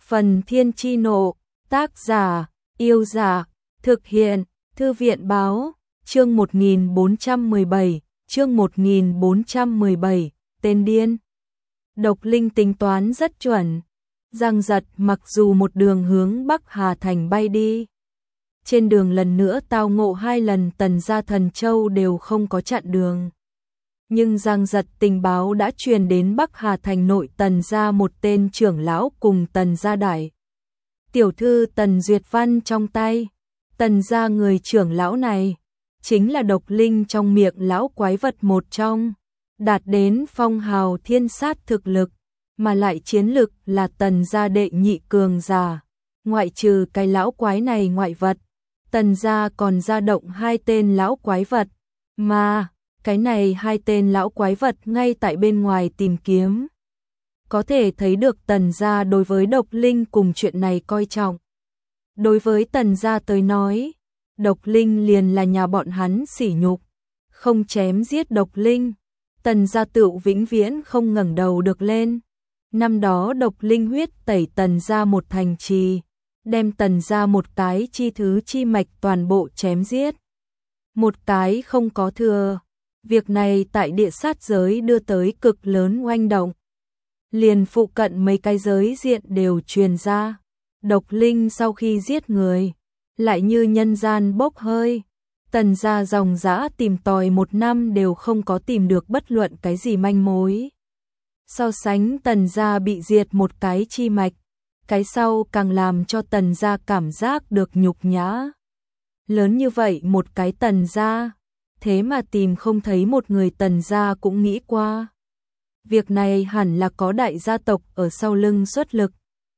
Phần Thiên Chi Nộ, tác giả, Yêu Giả, thực hiện, Thư viện Báo, chương 1417, tên điên. Độc Linh tính toán rất chuẩn. Giang Giật mặc dù một đường hướng Bắc Hà Thành bay đi. Trên đường lần nữa tao ngộ 2 lần Tần gia Thần Châu đều không có chặn đường. Nhưng Giang Giật tình báo đã truyền đến Bắc Hà Thành nội Tần gia một tên trưởng lão cùng Tần gia đại tiểu thư Tần Duyệt Văn trong tay. Tần gia người trưởng lão này chính là Độc Linh trong miệng lão quái vật một trong, đạt đến phong hào thiên sát thực lực, mà lại chiến lực là Tần gia đệ nhị cường giả. Ngoại trừ cái lão quái này ngoại vật, Tần gia còn ra động 2 tên lão quái vật, mà cái này 2 tên lão quái vật ngay tại bên ngoài tìm kiếm. Có thể thấy được Tần gia đối với Độc Linh cùng chuyện này coi trọng. Đối với Tần gia tới nói, Độc Linh liền là nhà bọn hắn sỉ nhục, không chém giết Độc Linh, Tần gia tựu vĩnh viễn không ngẩng đầu được lên. Năm đó Độc Linh huyết tẩy Tần gia một thành trì, đem Tần gia một cái chi thứ chi mạch toàn bộ chém giết, một cái không có thừa. Việc này tại địa sát giới đưa tới cực lớn oanh động, liền phụ cận mấy cái giới diện đều truyền ra. Độc Linh sau khi giết người, lại như nhân gian bốc hơi. Tần gia dòng dã tìm tòi 1 năm đều không có tìm được bất luận cái gì manh mối. So sánh Tần gia bị diệt một cái chi mạch, cái sau càng làm cho Tần gia cảm giác được nhục nhã. Lớn như vậy một cái Tần gia, thế mà tìm không thấy một người Tần gia cũng nghĩ qua. Việc này hẳn là có đại gia tộc ở sau lưng xuất lực.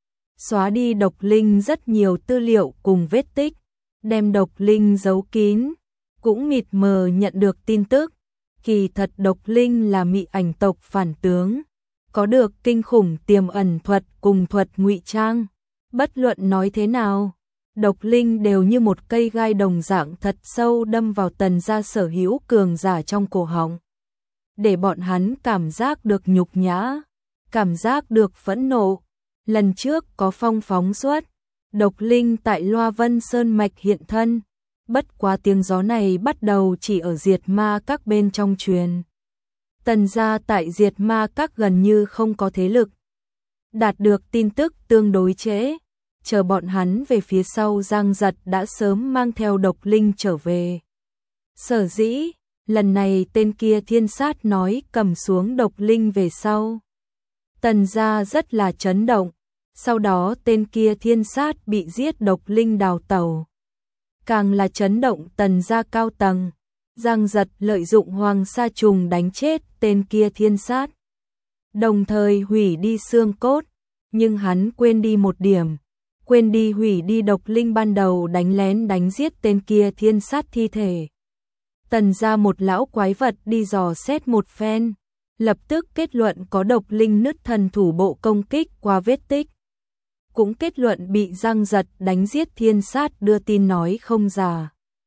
Xóa đi Độc Linh rất nhiều tư liệu cùng vết tích, đem Độc Linh giấu kín, cũng mịt mờ nhận được tin tức. Kỳ thật Độc Linh là Mị Ảnh tộc phản tướng, có được kinh khủng tiềm ẩn thuật cùng thuật ngụy trang. Bất luận nói thế nào, Độc Linh đều như một cây gai đồng dạng thật sâu đâm vào Tần gia sở hữu cường giả trong cổ họng, để bọn hắn cảm giác được nhục nhã, cảm giác được phẫn nộ. Lần trước có phong phóng xuất, Độc Linh tại Loa Vân Sơn Mạch hiện thân, bất quá tiếng gió này bắt đầu chỉ ở Diệt Ma Các bên trong truyền. Tần gia tại Diệt Ma Các gần như không có thế lực, đạt được tin tức tương đối trễ. Chờ bọn hắn về phía sau, Giang Giật đã sớm mang theo Độc Linh trở về. Sở dĩ, lần này tên kia thiên sát nói cầm xuống Độc Linh về sau, Tần gia rất là chấn động. Sau đó tên kia thiên sát bị giết, Độc Linh đào tẩu, càng là chấn động Tần gia cao tầng. Giang Giật lợi dụng Hoàng Sa Trùng đánh chết tên kia thiên sát, đồng thời hủy đi xương cốt, nhưng hắn quên đi một điểm, quên đi hủy đi Độc Linh ban đầu đánh lén đánh giết tên kia thiên sát thi thể. Tần gia một lão quái vật đi dò xét một phen, lập tức kết luận có Độc Linh nứt thần thủ bộ công kích qua vết tích, cũng kết luận bị Giang Giật đánh giết thiên sát đưa tin nói không giả.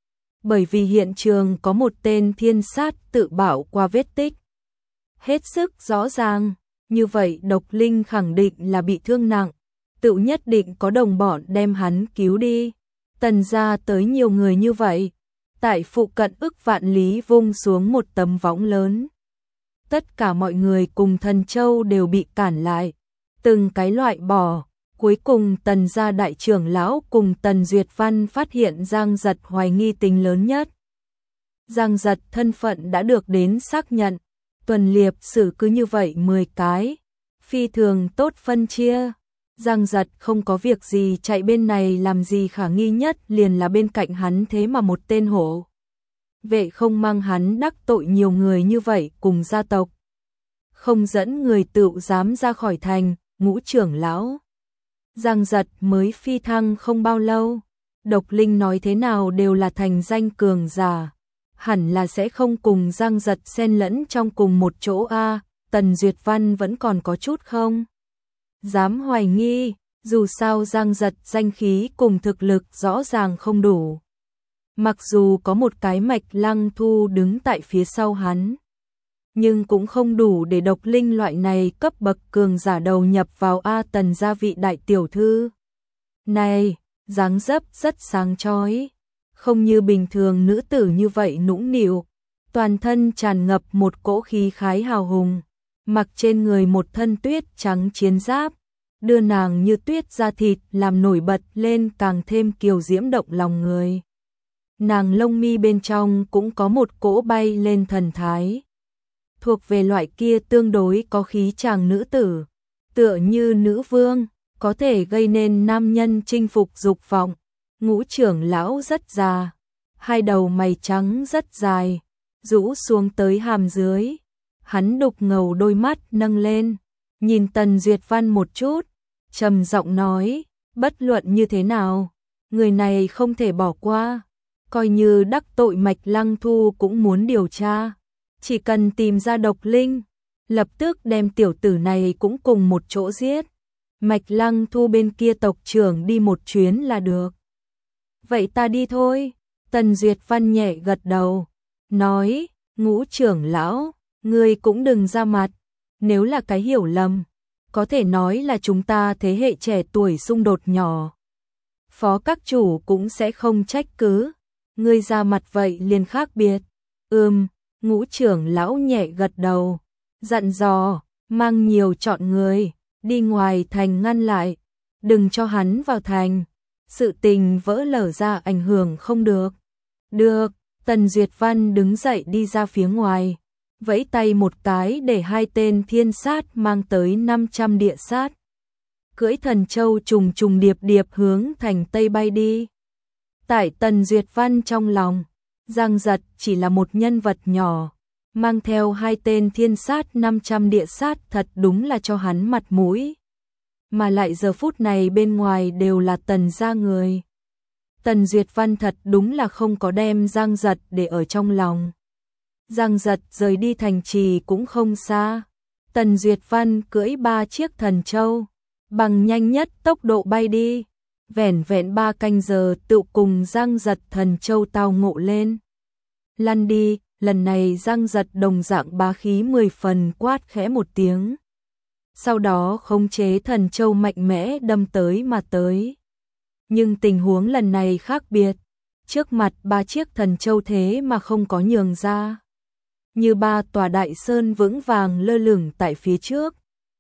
Bởi vì hiện trường có một tên thiên sát tự bạo qua vết tích, hết sức rõ ràng, như vậy Độc Linh khẳng định là bị thương nặng, tự nhất định có đồng bọn đem hắn cứu đi. Tần gia tới nhiều người như vậy, tại phụ cận ức vạn lý vung xuống một tấm võng lớn. Tất cả mọi người cùng Thần Châu đều bị cản lại, từng cái loại bỏ. Cuối cùng Tần gia đại trưởng lão cùng Tần Duyệt Văn phát hiện Giang Giật hoài nghi tính lớn nhất. Giang Giật thân phận đã được đến xác nhận, tuần liệp sử cứ như vậy 10 cái, phi thường tốt phân chia. Giang Giật không có việc gì chạy bên này làm gì, khả nghi nhất liền là bên cạnh hắn thế mà một tên hộ vệ không mang hắn đắc tội nhiều người như vậy cùng gia tộc, không dẫn người tựu dám ra khỏi thành. Ngũ trưởng lão Giang Giật mới phi thăng không bao lâu, Độc Linh nói thế nào đều là thành danh cường giả, hẳn là sẽ không cùng Giang Giật xen lẫn trong cùng một chỗ a. Tần Duyệt Văn vẫn còn có chút không dám hoài nghi, dù sao Giang Giật danh khí cùng thực lực rõ ràng không đủ. Mặc dù có một cái Mạch Lăng Thu đứng tại phía sau hắn, nhưng cũng không đủ để độc linh loại này cấp bậc cường giả đầu nhập vào Tần gia vị đại tiểu thư. Này, dáng dấp rất sáng chói, không như bình thường nữ tử như vậy nũng nịu, toàn thân tràn ngập một cỗ khí khái hào hùng, mặc trên người một thân tuyết trắng chiến giáp, đưa nàng như tuyết da thịt làm nổi bật lên càng thêm kiều diễm động lòng người. Nàng lông mi bên trong cũng có một cỗ bay lên thần thái, thuộc về loại kia tương đối có khí chàng nữ tử, tựa như nữ vương, có thể gây nên nam nhân chinh phục dục vọng. Ngũ trưởng lão rất già, hai đầu mày trắng rất dài, rũ xuống tới hàm dưới. Hắn đục ngầu đôi mắt nâng lên, nhìn Tần Duyệt Văn một chút, trầm giọng nói, bất luận như thế nào, người này không thể bỏ qua, coi như đắc tội Mạch Lăng Thu cũng muốn điều tra, chỉ cần tìm ra độc linh, lập tức đem tiểu tử này cũng cùng một chỗ giết. Mạch Lăng Thu bên kia tộc trưởng đi một chuyến là được. Vậy ta đi thôi. Tần Duyệt Văn nhẹ gật đầu, nói, Ngũ trưởng lão, ngươi cũng đừng ra mặt, nếu là cái hiểu lầm, có thể nói là chúng ta thế hệ trẻ tuổi xung đột nhỏ. Phó các chủ cũng sẽ không trách cứ, ngươi ra mặt vậy liền khác biệt. Ngũ trưởng lão nhẹ gật đầu, dặn dò, mang nhiều chọn người, đi ngoài thành ngăn lại, đừng cho hắn vào thành. Sự tình vỡ lở ra ảnh hưởng không được. Được, Tần Duyệt Văn đứng dậy đi ra phía ngoài, vẫy tay một cái để hai tên thiên sát mang tới 500 địa sát. Cưỡi thần châu trùng trùng điệp điệp hướng thành Tây bay đi. Tại Tần Duyệt Văn trong lòng, Giang Giật chỉ là một nhân vật nhỏ, mang theo hai tên thiên sát 500 địa sát thật đúng là cho hắn mặt mũi. Mà lại giờ phút này bên ngoài đều là Tần gia người. Tần Duyệt Văn thật đúng là không có đem Giang Giật để ở trong lòng. Giang Giật rời đi thành trì cũng không xa. Tần Duyệt Văn cưỡi 3 chiếc thần châu, bằng nhanh nhất tốc độ bay đi. Vẻn vẹn 3 canh giờ tự cùng Giang Giật thần châu tao ngộ lên. Lăn đi, lần này Giang Giật đồng dạng bá khí 10 phần quát khẽ một tiếng. Sau đó khống chế thần châu mạnh mẽ đâm tới mà tới. Nhưng tình huống lần này khác biệt, trước mặt 3 chiếc thần châu thế mà không có nhường ra. Như 3 tòa đại sơn vững vàng lơ lửng tại phía trước.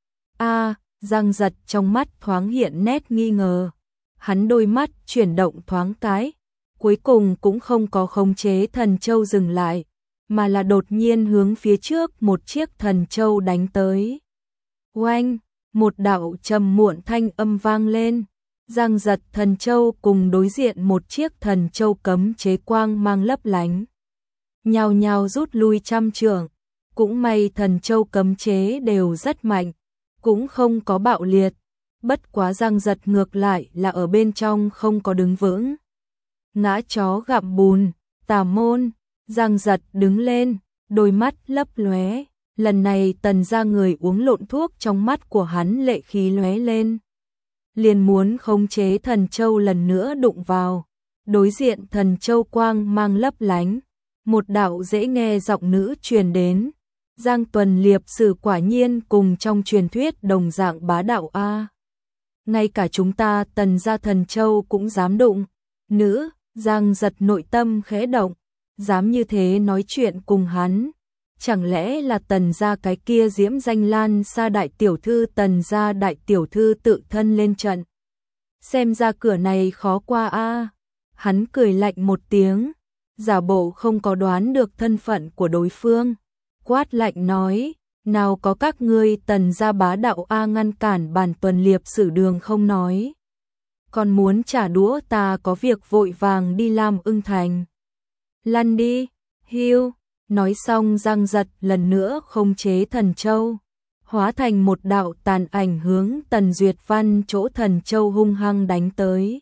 Giang Giật trong mắt thoáng hiện nét nghi ngờ. Hắn đôi mắt chuyển động thoáng cái, cuối cùng cũng không có khống chế thần châu dừng lại, mà là đột nhiên hướng phía trước một chiếc thần châu đánh tới. Oanh, một đạo trầm muộn thanh âm vang lên. Giang Giật thần châu cùng đối diện một chiếc thần châu cấm chế quang mang lấp lánh, nhao nhao rút lui trăm trượng. Cũng may thần châu cấm chế đều rất mạnh, cũng không có bạo liệt. Bất quá Giang Giật ngược lại là ở bên trong không có đứng vững. Ngã chó gặm bùn, tà môn. Giang Giật đứng lên, đôi mắt lấp lóe. Lần này Tần gia người uống lộn thuốc, trong mắt của hắn lệ khí lóe lên. Liền muốn khống chế thần châu lần nữa đụng vào. Đối diện thần châu quang mang lấp lánh, một đạo dễ nghe giọng nữ truyền đến. Giang Tuần Liệp Sử quả nhiên cùng trong truyền thuyết đồng dạng bá đạo a. Ngay cả chúng ta Tần gia thần châu cũng dám đụng. Nữ, Giang Giật nội tâm khẽ động, dám như thế nói chuyện cùng hắn. Chẳng lẽ là Tần gia cái kia diễm danh lan xa đại tiểu thư, Tần gia đại tiểu thư tự thân lên trận. Xem ra cửa này khó qua a. Hắn cười lạnh một tiếng, giả bộ không có đoán được thân phận của đối phương. Quát lạnh nói, nào có các ngươi Tần gia bá đạo a, ngăn cản bản Tuần Liệp Sử đường không nói. Còn muốn trả đũa, ta có việc vội vàng đi Lam Ưng Thành. Lăn đi, hiu. Nói xong Giang Giật lần nữa khống chế thần châu, hóa thành một đạo tàn ảnh hướng Tần Duyệt Văn chỗ thần châu hung hăng đánh tới.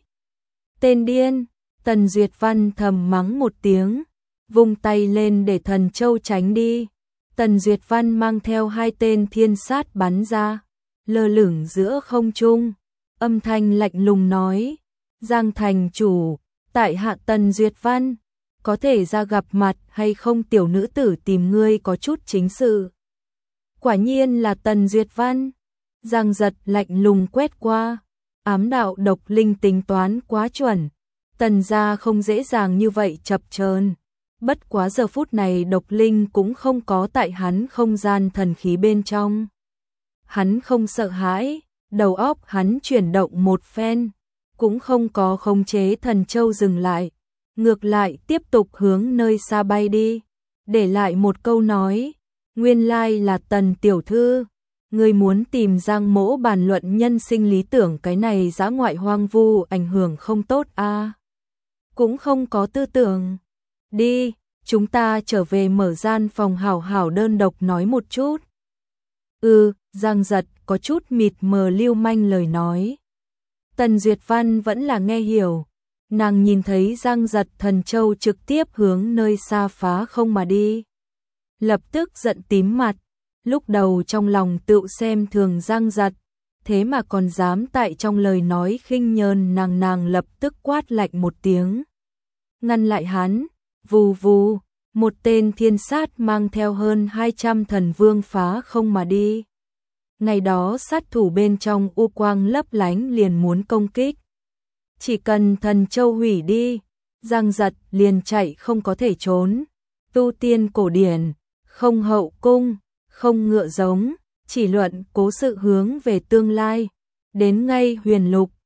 Tên điên, Tần Duyệt Văn thầm mắng một tiếng, vung tay lên để thần châu tránh đi. Tần Duyệt Văn mang theo hai tên thiên sát bắn ra, lơ lửng giữa không trung, âm thanh lạnh lùng nói, Giang thành chủ, tại hạ Tần Duyệt Văn. có thể ra gặp mặt hay không, tiểu nữ tử tìm ngươi có chút chính sự. Quả nhiên là Tần Duyệt Văn. Giang Giật lạnh lùng quét qua, ám đạo Độc Linh tính toán quá chuẩn, Tần gia không dễ dàng như vậy chập chờn. Bất quá giờ phút này Độc Linh cũng không có tại hắn không gian thần khí bên trong. Hắn không sợ hãi, đầu óc hắn chuyển động một phen, cũng không có khống chế thần châu dừng lại, ngược lại tiếp tục hướng nơi xa bay đi, để lại một câu nói, nguyên lai là Tần tiểu thư, ngươi muốn tìm Giang Mỗ bàn luận nhân sinh lý tưởng, cái này dã ngoại hoang vu ảnh hưởng không tốt a. Cũng không có tư tưởng. Đi, chúng ta trở về mở gian phòng hảo hảo đơn độc nói một chút. Giang Giật có chút mịt mờ lưu manh lời nói. Tần Duyệt Văn vẫn là nghe hiểu. Nàng nhìn thấy Giang Giật thần châu trực tiếp hướng nơi xa phá không mà đi. Lập tức giận tím mặt. Lúc đầu trong lòng tự xem thường Giang Giật, thế mà còn dám tại trong lời nói khinh nhờn nàng lập tức quát lạnh một tiếng. Ngăn lại hắn, vù vù, một tên thiên sát mang theo hơn 200 thần vương phá không mà đi. Ngày đó sát thủ bên trong u quang lấp lánh liền muốn công kích. Chỉ cần thần châu hủy đi, Giang Giật liền chạy không có thể trốn. Tu tiên cổ điển, không hậu cung, không ngựa giống, chỉ luận cố sự hướng về tương lai. Đến ngay huyền lục,